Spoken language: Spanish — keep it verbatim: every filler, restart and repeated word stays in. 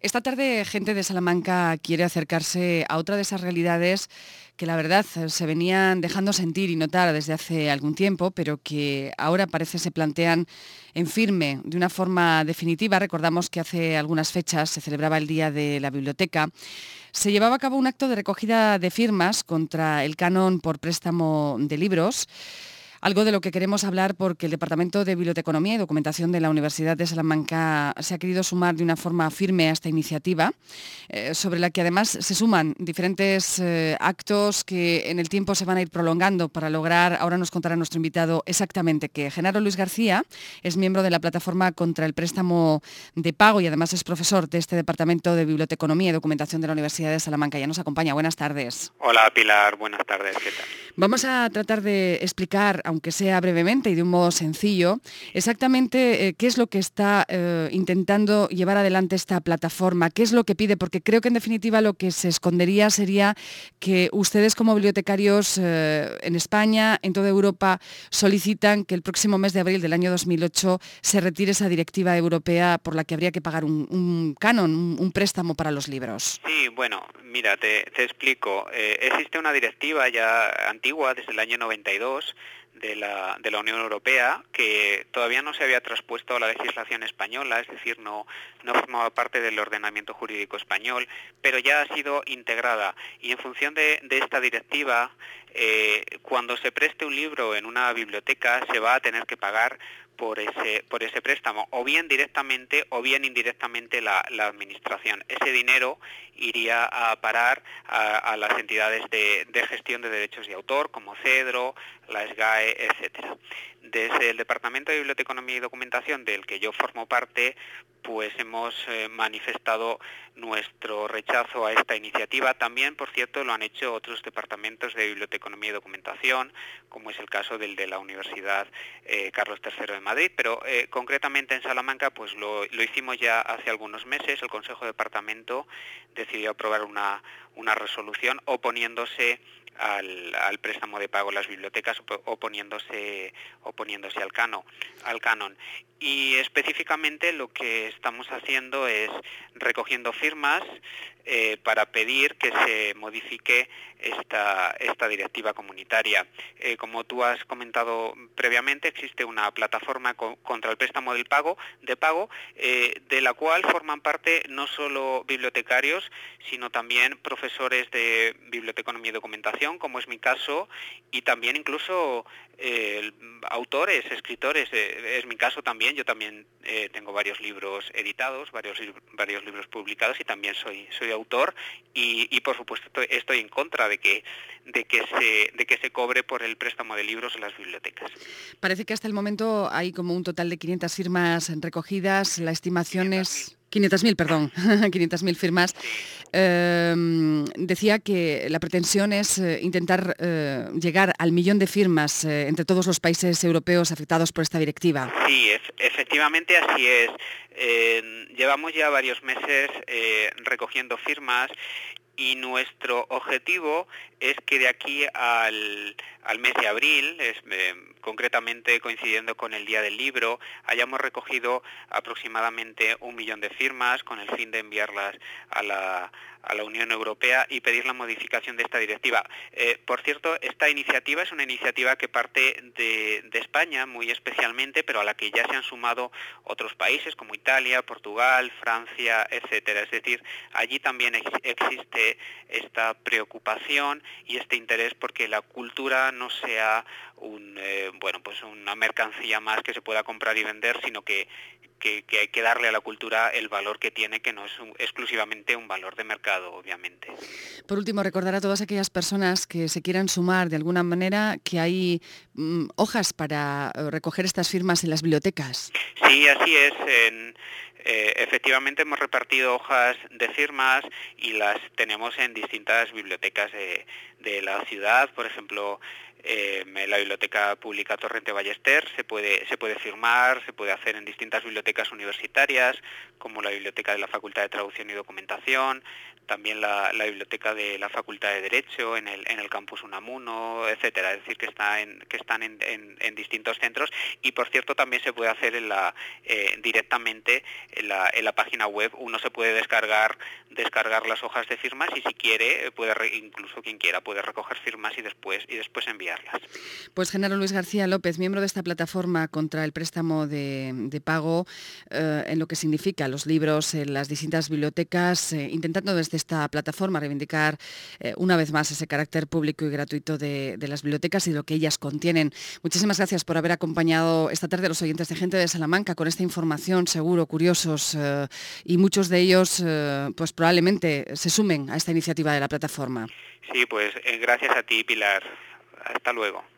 Esta tarde gente de Salamanca quiere acercarse a otra de esas realidades que la verdad se venían dejando sentir y notar desde hace algún tiempo, pero que ahora parece se plantean en firme, de una forma definitiva. Recordamos que hace algunas fechas se celebraba el Día de la Biblioteca. Se llevaba a cabo un acto de recogida de firmas contra el canon por préstamo de libros. Algo de lo que queremos hablar porque el Departamento de Biblioteconomía y Documentación de la Universidad de Salamanca se ha querido sumar de una forma firme a esta iniciativa, eh, sobre la que además se suman diferentes eh, actos que en el tiempo se van a ir prolongando para lograr, ahora nos contará nuestro invitado exactamente qué. Genaro Luis García es miembro de la Plataforma contra el Préstamo de Pago y además es profesor de este Departamento de Biblioteconomía y Documentación de la Universidad de Salamanca. Ya nos acompaña. Buenas tardes. Hola Pilar, buenas tardes. ¿Qué tal? Vamos a tratar de explicar, aunque sea brevemente y de un modo sencillo, exactamente eh, qué es lo que está eh, intentando llevar adelante esta plataforma, qué es lo que pide, porque creo que en definitiva lo que se escondería sería que ustedes como bibliotecarios eh, en España, en toda Europa, solicitan que el próximo mes de abril del año dos mil ocho se retire esa directiva europea por la que habría que pagar un, un canon, un, un préstamo para los libros. Sí, bueno, mira, te, te explico. Eh, existe una directiva ya antigua, desde el año noventa y dos, de la, de la Unión Europea, que todavía no se había traspuesto a la legislación española, es decir, no, no formaba parte del ordenamiento jurídico español, pero ya ha sido integrada. Y en función de, de esta directiva, eh, cuando se preste un libro en una biblioteca, se va a tener que pagar por ese por ese préstamo, o bien directamente o bien indirectamente la, la administración. Ese dinero iría a parar a, a las entidades de, de gestión de derechos de autor, como Cedro, la SGAE, etcétera. Desde el Departamento de Biblioteconomía y Documentación, del que yo formo parte, pues hemos eh, manifestado nuestro rechazo a esta iniciativa. También, por cierto, lo han hecho otros departamentos de Biblioteconomía y Documentación, como es el caso del de la Universidad eh, Carlos tercero de Madrid, pero eh, concretamente en Salamanca pues lo, lo hicimos ya hace algunos meses. El Consejo de Departamento decidió aprobar una, una resolución oponiéndose Al, al préstamo de pago a las bibliotecas, oponiéndose oponiéndose al canon, al canon. Y específicamente lo que estamos haciendo es recogiendo firmas eh, para pedir que se modifique esta, esta directiva comunitaria. Eh, como tú has comentado previamente, existe una plataforma co- contra el préstamo del pago, de pago, eh, de la cual forman parte no solo bibliotecarios, sino también profesores de biblioteconomía y documentación, como es mi caso, y también incluso eh, autores, escritores. Eh, es mi caso también. Yo también eh, tengo varios libros editados, varios varios libros publicados, y también soy soy autor, y, y por supuesto estoy, estoy en contra de que de que se de que se cobre por el préstamo de libros en las bibliotecas. Parece que hasta el momento hay como un total de quinientas firmas recogidas. La estimación es quinientas mil, perdón, quinientas mil firmas. Eh, decía que la pretensión es eh, intentar eh, llegar al millón de firmas eh, entre todos los países europeos afectados por esta directiva. Sí, es, efectivamente así es. Eh, llevamos ya varios meses eh, recogiendo firmas, y nuestro objetivo es que de aquí al, al mes de abril, es, eh, concretamente coincidiendo con el Día del Libro, hayamos recogido aproximadamente un millón de firmas con el fin de enviarlas a la, a la Unión Europea y pedir la modificación de esta directiva. Eh, por cierto, esta iniciativa es una iniciativa que parte de, de España muy especialmente, pero a la que ya se han sumado otros países como Italia, Portugal, Francia, etcétera. Es decir, allí también ex- existe esta preocupación y este interés porque la cultura no sea un eh, bueno pues una mercancía más que se pueda comprar y vender, sino que Que, que hay que darle a la cultura el valor que tiene, que no es un, exclusivamente un valor de mercado, obviamente. Por último, recordar a todas aquellas personas que se quieran sumar de alguna manera que hay mm, hojas para recoger estas firmas en las bibliotecas. Sí, así es. En, eh, efectivamente hemos repartido hojas de firmas y las tenemos en distintas bibliotecas de, de la ciudad. Por ejemplo, eh, la Biblioteca Pública Torrente Ballester, se puede, se puede firmar, se puede hacer en distintas bibliotecas universitarias, como la Biblioteca de la Facultad de Traducción y Documentación, también la, la Biblioteca de la Facultad de Derecho en el, en el campus Unamuno, etcétera. Es decir, que, está en, que están en, en, en distintos centros, y por cierto también se puede hacer en la, eh, directamente en la, en la página web. Uno se puede descargar, descargar las hojas de firmas y si quiere, puede re, incluso quien quiera, puede recoger firmas y después, y después enviarlas. Pues Genaro Luis García López, miembro de esta plataforma contra el préstamo de, de pago, eh, en lo que significa los libros en las distintas bibliotecas, eh, intentando desde esta plataforma reivindicar eh, una vez más ese carácter público y gratuito de, de las bibliotecas y lo que ellas contienen. Muchísimas gracias por haber acompañado esta tarde a los oyentes de Gente de Salamanca con esta información, seguro curiosos, eh, y muchos de ellos eh, pues probablemente se sumen a esta iniciativa de la plataforma. Sí, pues eh, gracias a ti, Pilar. Hasta luego.